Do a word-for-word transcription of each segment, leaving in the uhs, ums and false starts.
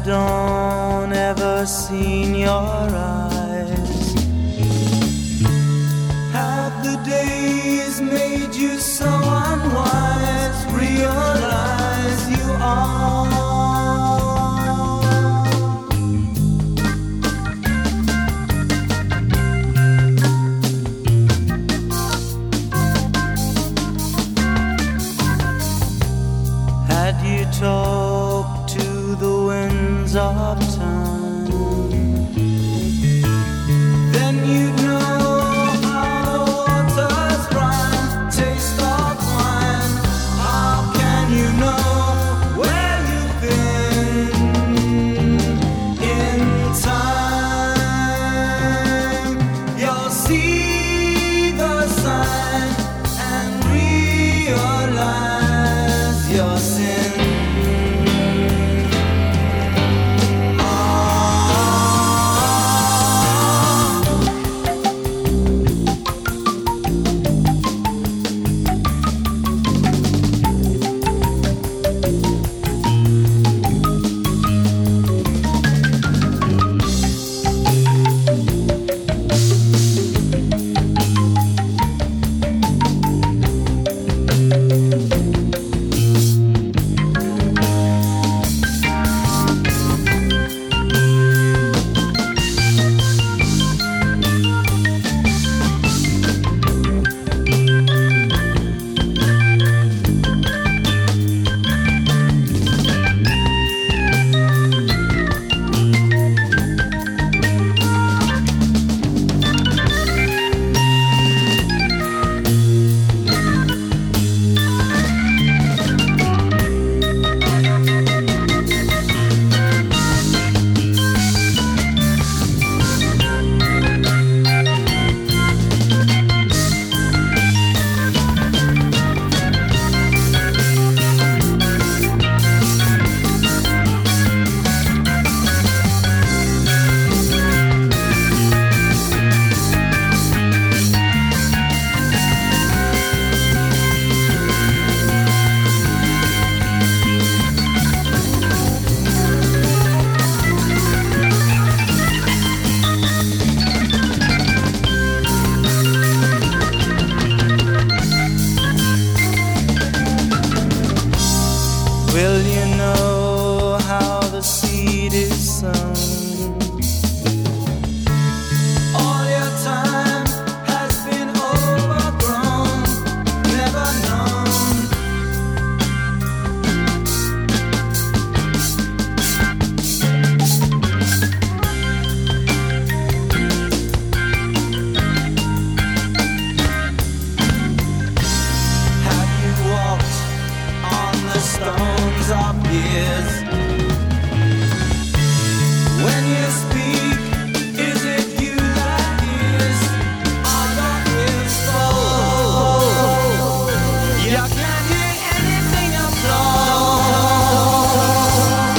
don't ever seen your eyes. Had the days made you so unwise? Realize you are. Had you talked to the winds of time, then you'd know how the waters run, taste of wine. How can you know where you've been in time? You'll see the sign and realize your sin. Will you know how the seed is sown? All your time has been overgrown, never known. Have you walked on the stones of years? When you speak, is it you that hears? Or that whisper? You can't hear anything at all.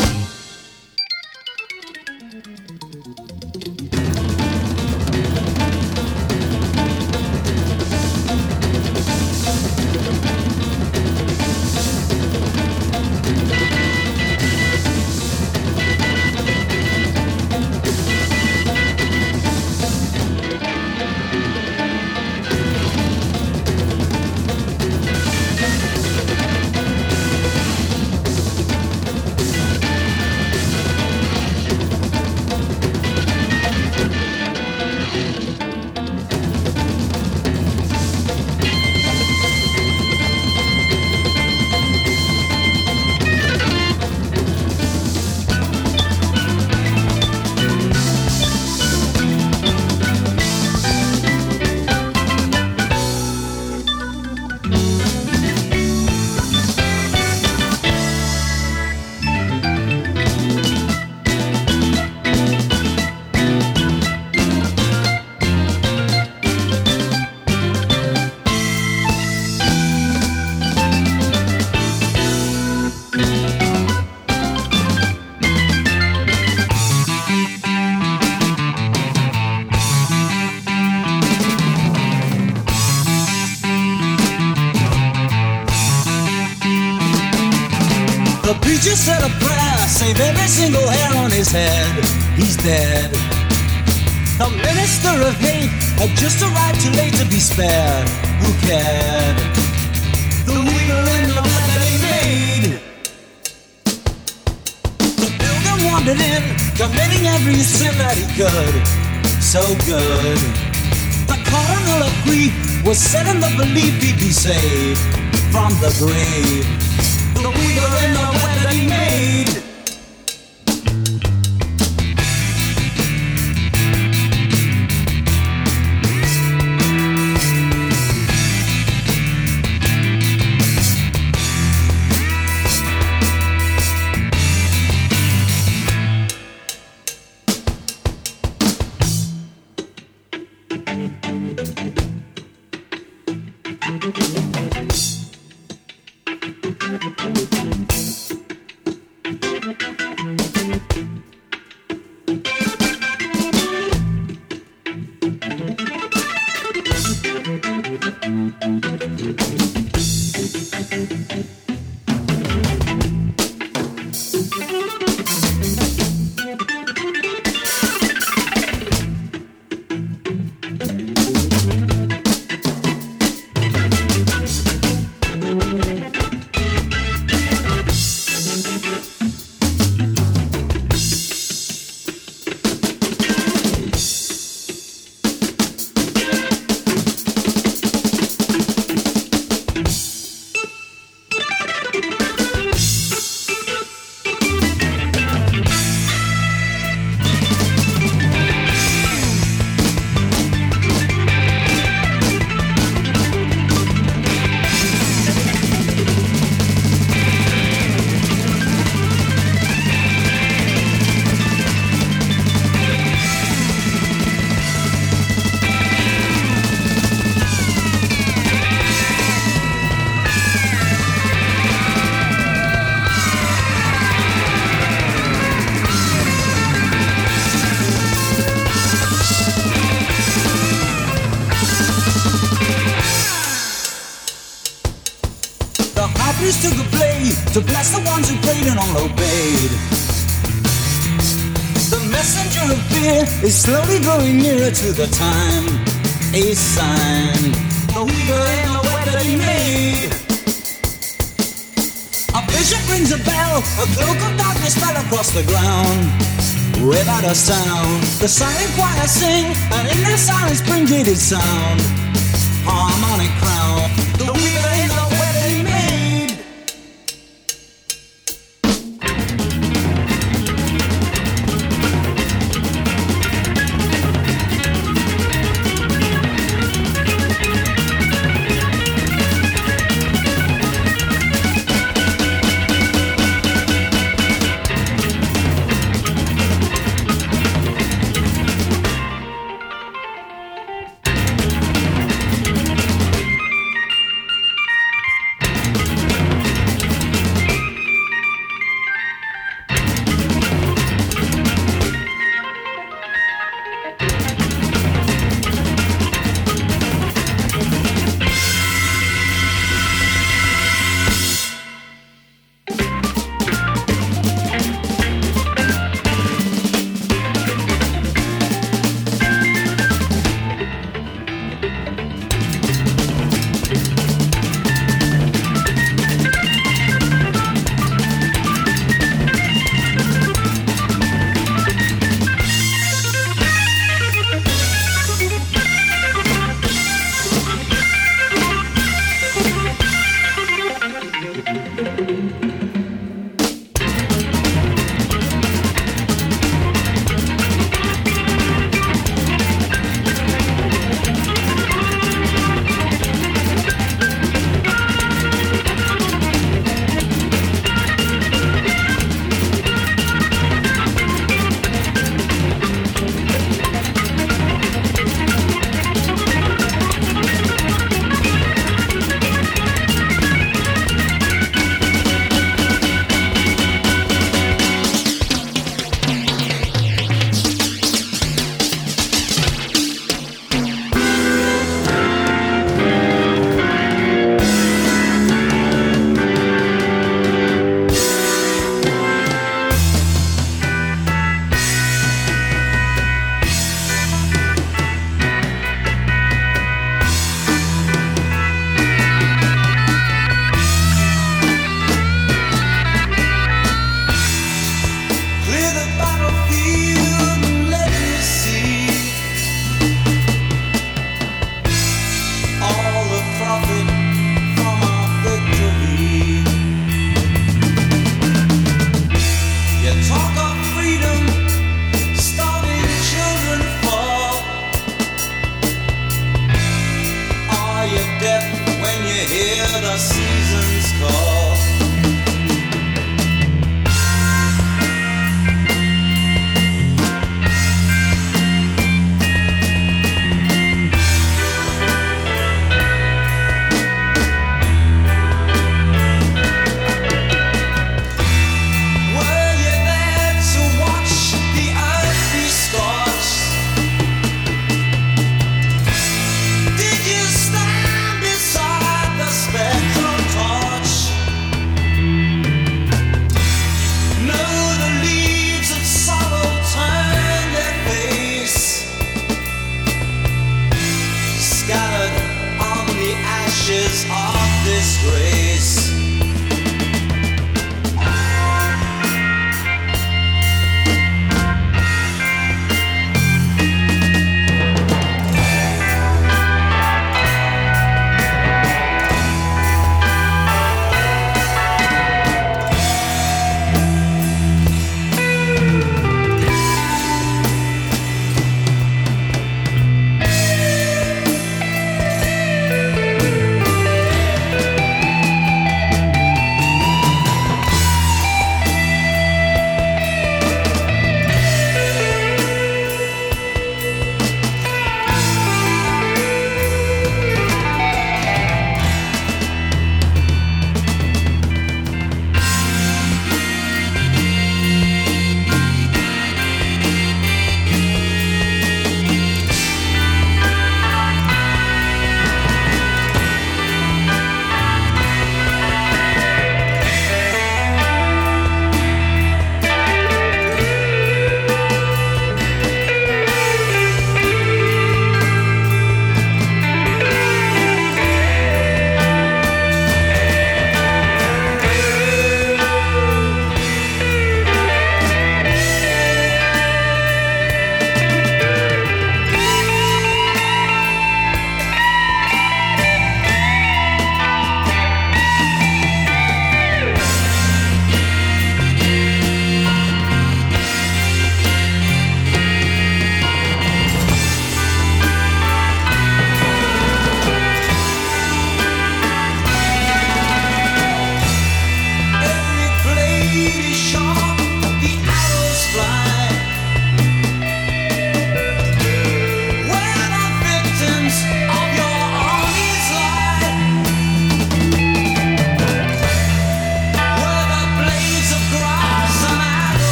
The preacher said a prayer, save every single hair on his head. He's dead. The minister of hate had just arrived too late to be spared. Who cared? The weaver in the bed that he made. The builder wandered in, committing every sin that he could. So good. The cardinal of grief was set in the belief he'd be saved from the grave. The weaver in the web that he made. Took a blade to bless the ones who prayed and all obeyed. The messenger of fear is slowly growing nearer to the time. A sign, the weaver in the web that he made. A bishop rings a bell, a cloak of darkness fell across the ground. Without a sound, the silent choir sing, and in their silence bring jaded sound. Harmonic crown.